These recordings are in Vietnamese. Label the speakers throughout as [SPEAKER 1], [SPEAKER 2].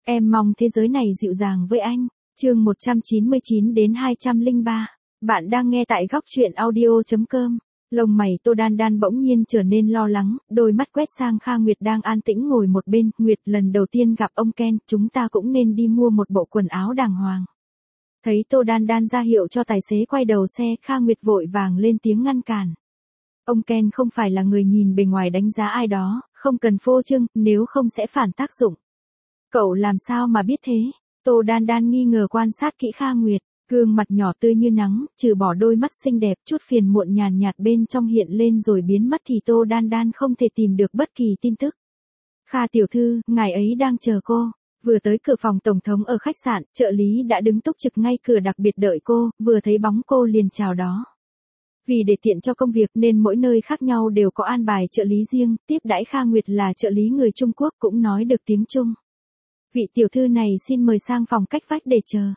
[SPEAKER 1] Em mong thế giới này dịu dàng với anh. Chương 199 đến 203. Bạn đang nghe tại góc truyện audio.com. Lông mày Tô Đan Đan bỗng nhiên trở nên lo lắng, đôi mắt quét sang Kha Nguyệt đang an tĩnh ngồi một bên. Nguyệt, lần đầu tiên gặp ông Ken, chúng ta cũng nên đi mua một bộ quần áo đàng hoàng. Thấy Tô Đan Đan ra hiệu cho tài xế quay đầu xe, Kha Nguyệt vội vàng lên tiếng ngăn cản. Ông Ken không phải là người nhìn bề ngoài đánh giá ai đó, không cần phô trương, nếu không sẽ phản tác dụng. Cậu làm sao mà biết thế? Tô Đan Đan nghi ngờ quan sát kỹ Kha Nguyệt, gương mặt nhỏ tươi như nắng, trừ bỏ đôi mắt xinh đẹp, chút phiền muộn nhàn nhạt bên trong hiện lên rồi biến mất thì Tô Đan Đan không thể tìm được bất kỳ tin tức. Kha tiểu thư, ngài ấy đang chờ cô. Vừa tới cửa phòng tổng thống ở khách sạn, trợ lý đã đứng túc trực ngay cửa đặc biệt đợi cô, vừa thấy bóng cô liền chào đó. Vì để tiện cho công việc nên mỗi nơi khác nhau đều có an bài trợ lý riêng, tiếp đãi Kha Nguyệt là trợ lý người Trung Quốc cũng nói được tiếng Trung. Vị tiểu thư này xin mời sang phòng cách vách để chờ.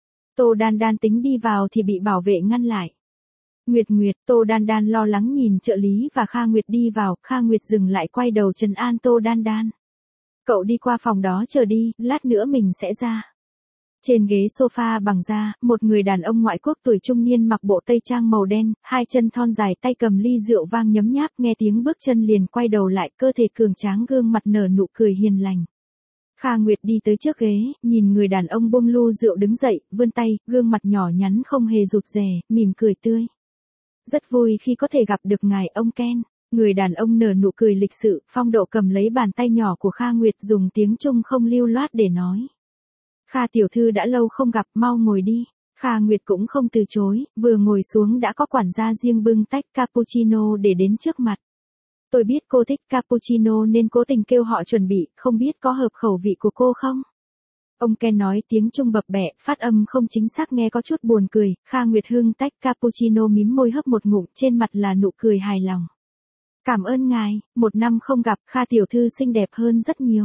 [SPEAKER 1] Tô Đan Đan tính đi vào thì bị bảo vệ ngăn lại. Nguyệt, Tô Đan Đan lo lắng nhìn trợ lý và Kha Nguyệt đi vào, Kha Nguyệt dừng lại quay đầu trấn an Tô Đan Đan. Cậu đi qua phòng đó chờ đi, lát nữa mình sẽ ra. Trên ghế sofa bằng da, một người đàn ông ngoại quốc tuổi trung niên mặc bộ tây trang màu đen, hai chân thon dài tay cầm ly rượu vang nhấm nháp, nghe tiếng bước chân liền quay đầu lại, cơ thể cường tráng gương mặt nở nụ cười hiền lành. Kha Nguyệt đi tới trước ghế, nhìn người đàn ông buông lu rượu đứng dậy, vươn tay, gương mặt nhỏ nhắn không hề rụt rè, mỉm cười tươi. Rất vui khi có thể gặp được ngài ông Ken. Người đàn ông nở nụ cười lịch sự, phong độ cầm lấy bàn tay nhỏ của Kha Nguyệt dùng tiếng Trung không lưu loát để nói. Kha tiểu thư đã lâu không gặp, mau ngồi đi. Kha Nguyệt cũng không từ chối, vừa ngồi xuống đã có quản gia riêng bưng tách cappuccino để đến trước mặt. Tôi biết cô thích cappuccino nên cố tình kêu họ chuẩn bị, không biết có hợp khẩu vị của cô không? Ông Ken nói tiếng Trung bập bẹ, phát âm không chính xác nghe có chút buồn cười. Kha Nguyệt hưng tách cappuccino mím môi hấp một ngụm, trên mặt là nụ cười hài lòng. Cảm ơn ngài, một năm không gặp, Kha tiểu thư xinh đẹp hơn rất nhiều.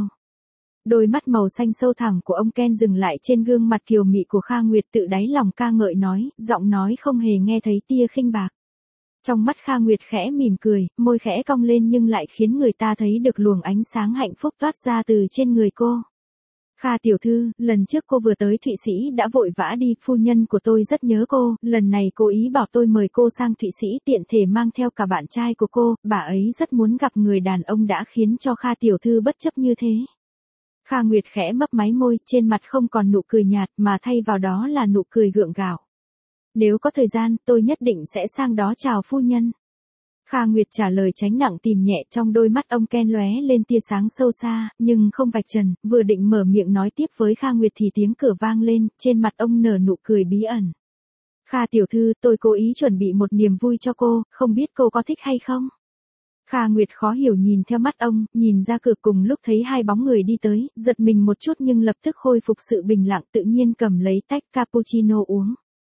[SPEAKER 1] Đôi mắt màu xanh sâu thẳm của ông Ken dừng lại trên gương mặt kiều mị của Kha Nguyệt, tự đáy lòng ca ngợi nói, giọng nói không hề nghe thấy tia khinh bạc. Trong mắt Kha Nguyệt khẽ mỉm cười, môi khẽ cong lên nhưng lại khiến người ta thấy được luồng ánh sáng hạnh phúc toát ra từ trên người cô. Kha tiểu thư, lần trước cô vừa tới Thụy Sĩ đã vội vã đi, phu nhân của tôi rất nhớ cô, lần này cố ý bảo tôi mời cô sang Thụy Sĩ tiện thể mang theo cả bạn trai của cô, bà ấy rất muốn gặp người đàn ông đã khiến cho Kha tiểu thư bất chấp như thế. Kha Nguyệt khẽ mấp máy môi, trên mặt không còn nụ cười nhạt mà thay vào đó là nụ cười gượng gạo. Nếu có thời gian, tôi nhất định sẽ sang đó chào phu nhân. Kha Nguyệt trả lời tránh nặng tìm nhẹ, trong đôi mắt ông Ken lóe lên tia sáng sâu xa, nhưng không vạch trần, vừa định mở miệng nói tiếp với Kha Nguyệt thì tiếng cửa vang lên, trên mặt ông nở nụ cười bí ẩn. Kha tiểu thư, tôi cố ý chuẩn bị một niềm vui cho cô, không biết cô có thích hay không? Kha Nguyệt khó hiểu nhìn theo mắt ông, nhìn ra cửa cùng lúc thấy hai bóng người đi tới, giật mình một chút nhưng lập tức khôi phục sự bình lặng, tự nhiên cầm lấy tách cappuccino uống.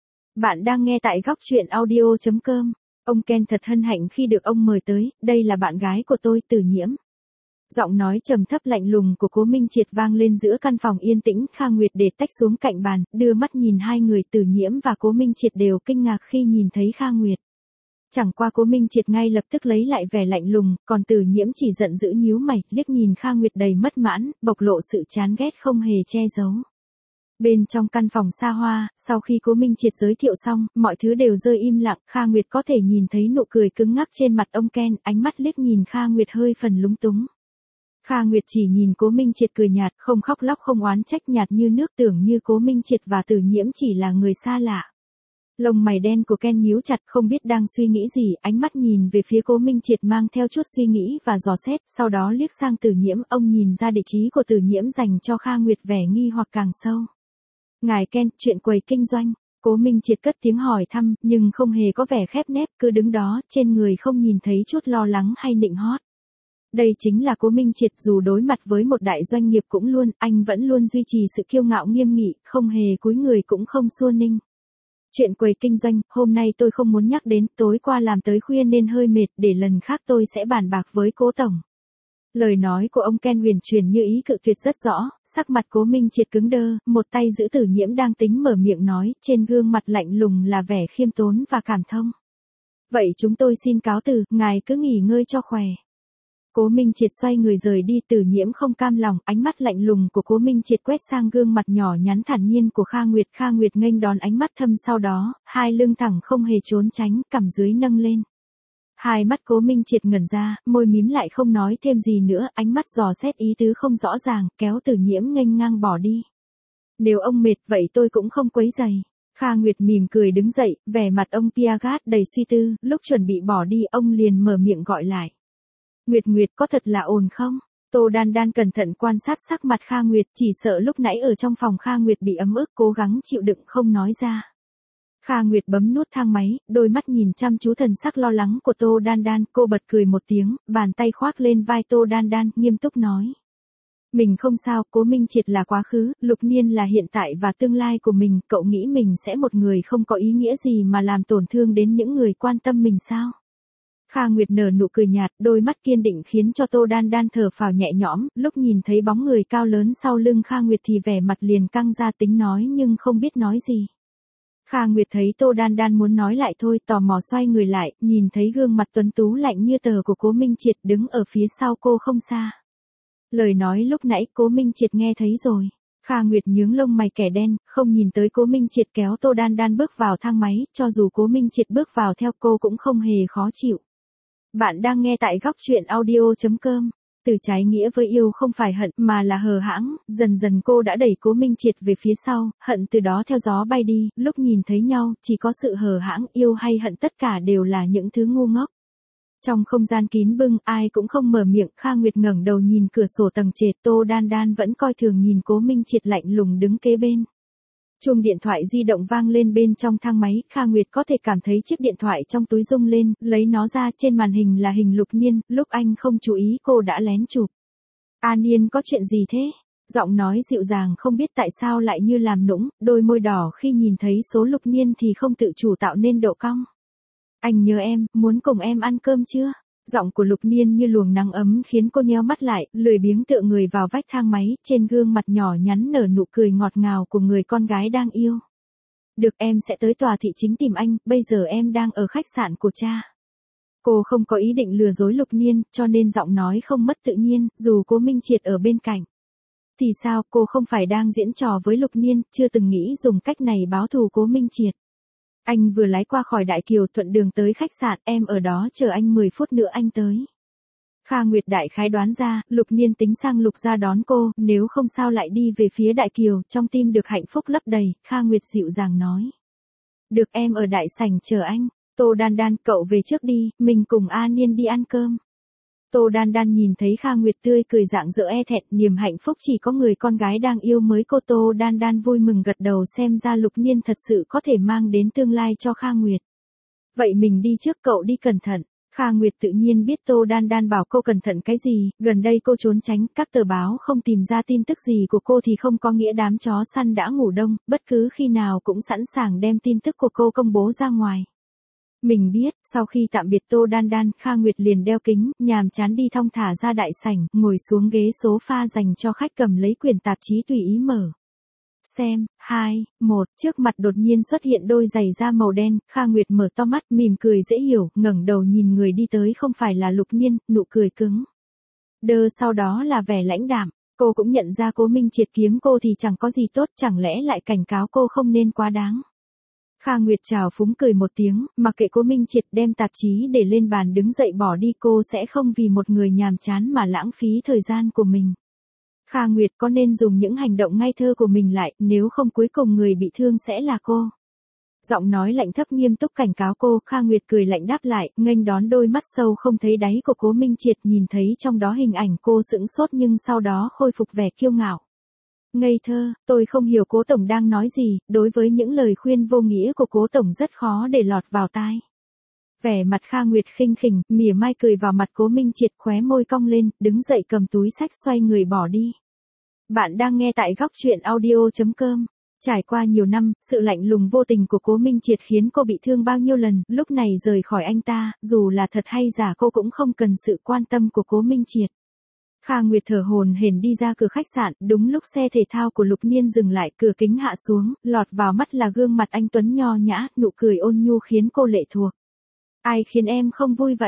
[SPEAKER 1] Bạn đang nghe tại góc truyện audio.com. Ông Ken thật hân hạnh khi được ông mời tới, đây là bạn gái của tôi, Tử Nhiễm. Giọng nói trầm thấp lạnh lùng của Cố Minh Triệt vang lên giữa căn phòng yên tĩnh. Kha Nguyệt để tách xuống cạnh bàn, đưa mắt nhìn hai người, Tử Nhiễm và Cố Minh Triệt đều kinh ngạc khi nhìn thấy Kha Nguyệt. Chẳng qua Cố Minh Triệt ngay lập tức lấy lại vẻ lạnh lùng, còn Tử Nhiễm chỉ giận dữ nhíu mày, liếc nhìn Kha Nguyệt đầy bất mãn, bộc lộ sự chán ghét không hề che giấu. Bên trong căn phòng xa hoa, sau khi Cố Minh Triệt giới thiệu xong, mọi thứ đều rơi im lặng, Kha Nguyệt có thể nhìn thấy nụ cười cứng ngắc trên mặt ông Ken, ánh mắt liếc nhìn Kha Nguyệt hơi phần lúng túng. Kha Nguyệt chỉ nhìn Cố Minh Triệt cười nhạt, không khóc lóc không oán trách, nhạt như nước, tưởng như Cố Minh Triệt và Tử Nhiễm chỉ là người xa lạ. Lông mày đen của Ken nhíu chặt, không biết đang suy nghĩ gì, ánh mắt nhìn về phía Cố Minh Triệt mang theo chút suy nghĩ và dò xét, sau đó liếc sang Tử Nhiễm, ông nhìn ra địa chí của Tử Nhiễm dành cho Kha Nguyệt, vẻ nghi hoặc càng sâu. Ngài Ken, chuyện quầy kinh doanh. Cố Minh Triệt cất tiếng hỏi thăm, nhưng không hề có vẻ khép nép, cứ đứng đó, trên người không nhìn thấy chút lo lắng hay nịnh hót. Đây chính là Cố Minh Triệt, dù đối mặt với một đại doanh nghiệp cũng luôn, anh vẫn luôn duy trì sự kiêu ngạo nghiêm nghị, không hề cúi người cũng không xua ninh. Chuyện quầy kinh doanh, hôm nay tôi không muốn nhắc đến, tối qua làm tới khuya nên hơi mệt, để lần khác tôi sẽ bàn bạc với Cố tổng. Lời nói của ông Ken huyền truyền như ý cự tuyệt rất rõ, sắc mặt Cố Minh Triệt cứng đơ, một tay giữ Tử Nhiễm đang tính mở miệng nói, trên gương mặt lạnh lùng là vẻ khiêm tốn và cảm thông. Vậy chúng tôi xin cáo từ, ngài cứ nghỉ ngơi cho khỏe. Cố Minh Triệt xoay người rời đi, Tử Nhiễm không cam lòng, ánh mắt lạnh lùng của Cố Minh Triệt quét sang gương mặt nhỏ nhắn thản nhiên của Kha Nguyệt nghênh đón ánh mắt thâm sau đó, hai lưng thẳng không hề trốn tránh, cằm dưới nâng lên. Hai mắt Cố Minh Triệt ngẩn ra, môi mím lại không nói thêm gì nữa, ánh mắt dò xét ý tứ không rõ ràng, kéo Tử Nhiễm nghênh ngang bỏ đi. Nếu ông mệt vậy tôi cũng không quấy rầy. Kha Nguyệt mỉm cười đứng dậy, vẻ mặt ông Piagat đầy suy tư, lúc chuẩn bị bỏ đi ông liền mở miệng gọi lại. Nguyệt có thật là ổn không? Tô Đan Đan cẩn thận quan sát sắc mặt Kha Nguyệt, chỉ sợ lúc nãy ở trong phòng Kha Nguyệt bị ấm ức, cố gắng chịu đựng không nói ra. Kha Nguyệt bấm nút thang máy, đôi mắt nhìn chăm chú thần sắc lo lắng của Tô Đan Đan, cô bật cười một tiếng, bàn tay khoác lên vai Tô Đan Đan, nghiêm túc nói. Mình không sao, Cố Minh Triệt là quá khứ, Lục Niên là hiện tại và tương lai của mình, cậu nghĩ mình sẽ một người không có ý nghĩa gì mà làm tổn thương đến những người quan tâm mình sao? Kha Nguyệt nở nụ cười nhạt, đôi mắt kiên định khiến cho Tô Đan Đan thở phào nhẹ nhõm, lúc nhìn thấy bóng người cao lớn sau lưng Kha Nguyệt thì vẻ mặt liền căng ra, tính nói nhưng không biết nói gì. Kha Nguyệt thấy Tô Đan Đan muốn nói lại thôi, tò mò xoay người lại, nhìn thấy gương mặt tuấn tú lạnh như tờ của Cố Minh Triệt đứng ở phía sau cô không xa. Lời nói lúc nãy Cố Minh Triệt nghe thấy rồi. Kha Nguyệt nhướng lông mày kẻ đen, không nhìn tới Cố Minh Triệt kéo Tô Đan Đan bước vào thang máy, cho dù Cố Minh Triệt bước vào theo cô cũng không hề khó chịu. Bạn đang nghe tại góc truyện audio.com. Từ trái nghĩa với yêu không phải hận mà là hờ hãng, dần dần cô đã đẩy Cố Minh Triệt về phía sau, hận từ đó theo gió bay đi, lúc nhìn thấy nhau, chỉ có sự hờ hãng, yêu hay hận tất cả đều là những thứ ngu ngốc. Trong không gian kín bưng, ai cũng không mở miệng, Kha Nguyệt ngẩng đầu nhìn cửa sổ tầng trệt, Tô Đan Đan vẫn coi thường nhìn Cố Minh Triệt lạnh lùng đứng kế bên. Chuông điện thoại di động vang lên bên trong thang máy, Kha Nguyệt có thể cảm thấy chiếc điện thoại trong túi rung lên, lấy nó ra, trên màn hình là hình Lục Niên, lúc anh không chú ý cô đã lén chụp. Niên có chuyện gì thế? Giọng nói dịu dàng không biết tại sao lại như làm nũng, đôi môi đỏ khi nhìn thấy số Lục Niên thì không tự chủ tạo nên độ cong. Anh nhớ em, muốn cùng em ăn cơm chưa? Giọng của Lục Niên như luồng nắng ấm khiến cô nheo mắt lại, lười biếng tựa người vào vách thang máy, trên gương mặt nhỏ nhắn nở nụ cười ngọt ngào của người con gái đang yêu. Được, em sẽ tới tòa thị chính tìm anh, bây giờ em đang ở khách sạn của cha. Cô không có ý định lừa dối Lục Niên, cho nên giọng nói không mất tự nhiên, dù Cố Minh Triệt ở bên cạnh. Thì sao, cô không phải đang diễn trò với Lục Niên, chưa từng nghĩ dùng cách này báo thù Cố Minh Triệt. Anh vừa lái qua khỏi Đại Kiều, thuận đường tới khách sạn, em ở đó chờ anh 10 phút nữa anh tới. Kha Nguyệt đại khái đoán ra, Lục Niên tính sang Lục gia đón cô, nếu không sao lại đi về phía Đại Kiều, trong tim được hạnh phúc lấp đầy, Kha Nguyệt dịu dàng nói. Được, em ở đại sảnh chờ anh. Tô Đan Đan, cậu về trước đi, mình cùng Niên đi ăn cơm. Tô Đan Đan nhìn thấy Kha Nguyệt tươi cười rạng rỡ e thẹn, niềm hạnh phúc chỉ có người con gái đang yêu mới cô. Tô Đan Đan vui mừng gật đầu, xem ra Lục Niên thật sự có thể mang đến tương lai cho Kha Nguyệt. Vậy mình đi trước, cậu đi cẩn thận. Kha Nguyệt tự nhiên biết Tô Đan Đan bảo cô cẩn thận cái gì, gần đây cô trốn tránh, các tờ báo không tìm ra tin tức gì của cô thì không có nghĩa đám chó săn đã ngủ đông, bất cứ khi nào cũng sẵn sàng đem tin tức của cô công bố ra ngoài. Mình biết, sau khi tạm biệt Tô Đan Đan, Kha Nguyệt liền đeo kính, nhàm chán đi thong thả ra đại sảnh, ngồi xuống ghế sofa dành cho khách, cầm lấy quyển tạp chí tùy ý mở. Xem, 2, 1, trước mặt đột nhiên xuất hiện đôi giày da màu đen, Kha Nguyệt mở to mắt, mỉm cười dễ hiểu, ngẩng đầu nhìn người đi tới không phải là Lục Niên, nụ cười cứng. Sau đó là vẻ lãnh đạm, cô cũng nhận ra Cố Minh Triệt kiếm cô thì chẳng có gì tốt, chẳng lẽ lại cảnh cáo cô không nên quá đáng. Kha Nguyệt trào phúng cười một tiếng, mặc kệ Cố Minh Triệt, đem tạp chí để lên bàn đứng dậy bỏ đi, cô sẽ không vì một người nhàm chán mà lãng phí thời gian của mình. Kha Nguyệt có nên dùng những hành động ngây thơ của mình lại, nếu không cuối cùng người bị thương sẽ là cô. Giọng nói lạnh thấp nghiêm túc cảnh cáo cô, Kha Nguyệt cười lạnh đáp lại, nghênh đón đôi mắt sâu không thấy đáy của Cố Minh Triệt, nhìn thấy trong đó hình ảnh cô sững sốt nhưng sau đó khôi phục vẻ kiêu ngạo. Ngây thơ, tôi không hiểu Cố tổng đang nói gì, đối với những lời khuyên vô nghĩa của Cố tổng rất khó để lọt vào tai. Vẻ mặt Kha Nguyệt khinh khỉnh, mỉa mai cười vào mặt Cố Minh Triệt, khóe môi cong lên, đứng dậy cầm túi xách xoay người bỏ đi. Bạn đang nghe tại góc truyện audio.com. Trải qua nhiều năm, sự lạnh lùng vô tình của Cố Minh Triệt khiến cô bị thương bao nhiêu lần, lúc này rời khỏi anh ta, dù là thật hay giả cô cũng không cần sự quan tâm của Cố Minh Triệt. Kha Nguyệt thở hổn hển đi ra cửa khách sạn, đúng lúc xe thể thao của Lục Niên dừng lại, cửa kính hạ xuống, lọt vào mắt là gương mặt anh tuấn nho nhã, nụ cười ôn nhu khiến cô lệ thuộc. Ai khiến em không vui vậy?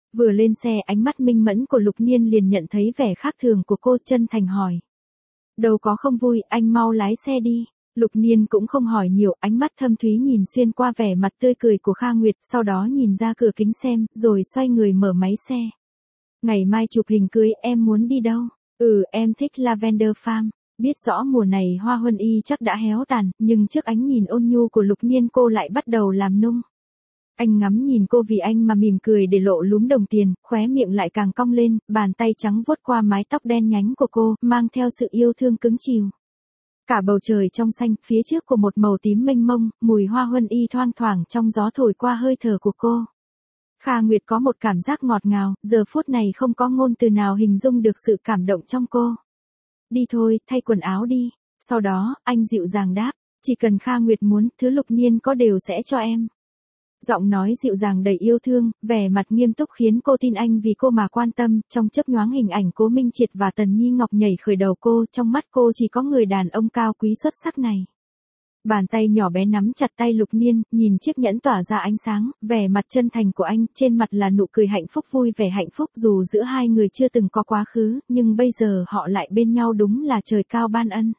[SPEAKER 1] Vừa lên xe ánh mắt minh mẫn của Lục Niên liền nhận thấy vẻ khác thường của cô, chân thành hỏi. Đâu có không vui, anh mau lái xe đi. Lục Niên cũng không hỏi nhiều, ánh mắt thâm thúy nhìn xuyên qua vẻ mặt tươi cười của Kha Nguyệt, sau đó nhìn ra cửa kính xem, rồi xoay người mở máy xe. Ngày mai chụp hình cưới, em muốn đi đâu? Em thích Lavender Farm. Biết rõ mùa này hoa huân y chắc đã héo tàn, nhưng trước ánh nhìn ôn nhu của Lục Niên cô lại bắt đầu làm nung. Anh ngắm nhìn cô vì anh mà mỉm cười để lộ lúm đồng tiền, khóe miệng lại càng cong lên, bàn tay trắng vuốt qua mái tóc đen nhánh của cô, mang theo sự yêu thương cứng chiều. Cả bầu trời trong xanh, phía trước của một màu tím mênh mông, mùi hoa huân y thoang thoảng trong gió thổi qua hơi thở của cô. Kha Nguyệt có một cảm giác ngọt ngào, giờ phút này không có ngôn từ nào hình dung được sự cảm động trong cô. Đi thôi, thay quần áo đi. Sau đó, anh dịu dàng đáp, chỉ cần Kha Nguyệt muốn, thứ Lục Niên có đều sẽ cho em. Giọng nói dịu dàng đầy yêu thương, vẻ mặt nghiêm túc khiến cô tin anh vì cô mà quan tâm, trong chớp nhoáng hình ảnh Cố Minh Triệt và Tần Nhi Ngọc nhảy khởi đầu cô, trong mắt cô chỉ có người đàn ông cao quý xuất sắc này. Bàn tay nhỏ bé nắm chặt tay Lục Niên, nhìn chiếc nhẫn tỏa ra ánh sáng, vẻ mặt chân thành của anh, trên mặt là nụ cười hạnh phúc vui vẻ hạnh phúc dù giữa hai người chưa từng có quá khứ, nhưng bây giờ họ lại bên nhau đúng là trời cao ban ân.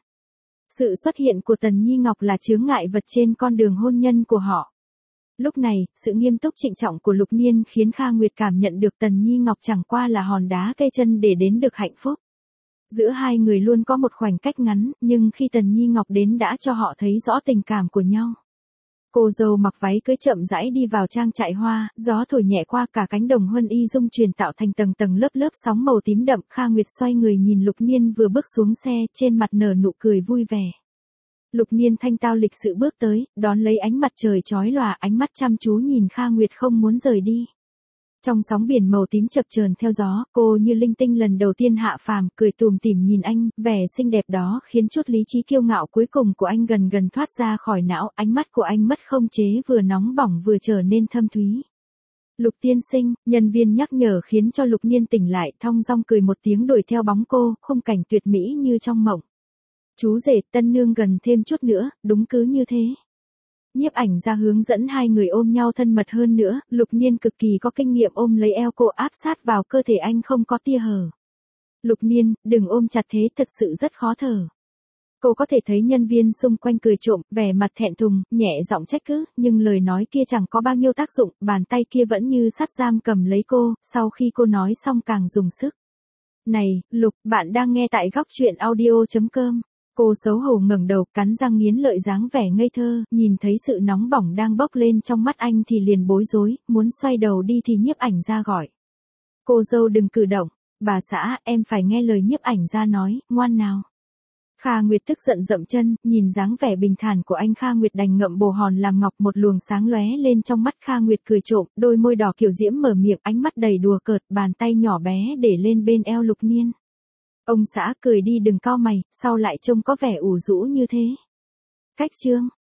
[SPEAKER 1] Sự xuất hiện của Tần Nhi Ngọc là chướng ngại vật trên con đường hôn nhân của họ. Lúc này, sự nghiêm túc trịnh trọng của Lục Niên khiến Kha Nguyệt cảm nhận được Tần Nhi Ngọc chẳng qua là hòn đá cây chân để đến được hạnh phúc. Giữa hai người luôn có một khoảnh cách ngắn, nhưng khi Tần Nhi Ngọc đến đã cho họ thấy rõ tình cảm của nhau. Cô dâu mặc váy cưới chậm rãi đi vào trang trại hoa, gió thổi nhẹ qua cả cánh đồng huân y rung truyền tạo thành tầng tầng lớp lớp sóng màu tím đậm. Kha Nguyệt xoay người nhìn Lục Niên vừa bước xuống xe, trên mặt nở nụ cười vui vẻ. Lục Niên thanh tao lịch sự bước tới, đón lấy ánh mặt trời chói lòa, ánh mắt chăm chú nhìn Kha Nguyệt không muốn rời đi. Trong sóng biển màu tím chập chờn theo gió, cô như linh tinh lần đầu tiên hạ phàm, cười tủm tỉm nhìn anh, vẻ xinh đẹp đó khiến chút lý trí kiêu ngạo cuối cùng của anh gần gần thoát ra khỏi não, ánh mắt của anh mất không chế, vừa nóng bỏng vừa trở nên thâm thúy. Lục tiên sinh, nhân viên nhắc nhở khiến cho Lục Niên tỉnh lại, thong dong cười một tiếng đuổi theo bóng cô, khung cảnh tuyệt mỹ như trong mộng. Chú rể, tân nương gần thêm chút nữa, đúng cứ như thế. Nhiếp ảnh ra hướng dẫn hai người ôm nhau thân mật hơn nữa, Lục Niên cực kỳ có kinh nghiệm ôm lấy eo cô áp sát vào cơ thể anh không có tia hở. Lục Niên, đừng ôm chặt thế, thật sự rất khó thở. Cô có thể thấy nhân viên xung quanh cười trộm, vẻ mặt thẹn thùng, nhẹ giọng trách cứ, nhưng lời nói kia chẳng có bao nhiêu tác dụng, bàn tay kia vẫn như sắt giam cầm lấy cô, sau khi cô nói xong càng dùng sức. Này, Lục, bạn đang nghe tại góc truyện audio.com. Cô xấu hổ ngẩng đầu, cắn răng nghiến lợi dáng vẻ ngây thơ, nhìn thấy sự nóng bỏng đang bốc lên trong mắt anh thì liền bối rối, muốn xoay đầu đi thì nhiếp ảnh ra gọi. Cô dâu đừng cử động, bà xã, em phải nghe lời nhiếp ảnh ra nói, ngoan nào. Kha Nguyệt tức giận dậm chân, nhìn dáng vẻ bình thản của anh. Kha Nguyệt đành ngậm bồ hòn làm ngọc, một luồng sáng lóe lên trong mắt Kha Nguyệt cười trộm, đôi môi đỏ kiểu diễm mở miệng, ánh mắt đầy đùa cợt, bàn tay nhỏ bé để lên bên eo Lục Niên. Ông xã cười đi đừng cau mày, sao lại trông có vẻ ủ rũ như thế. Cách chương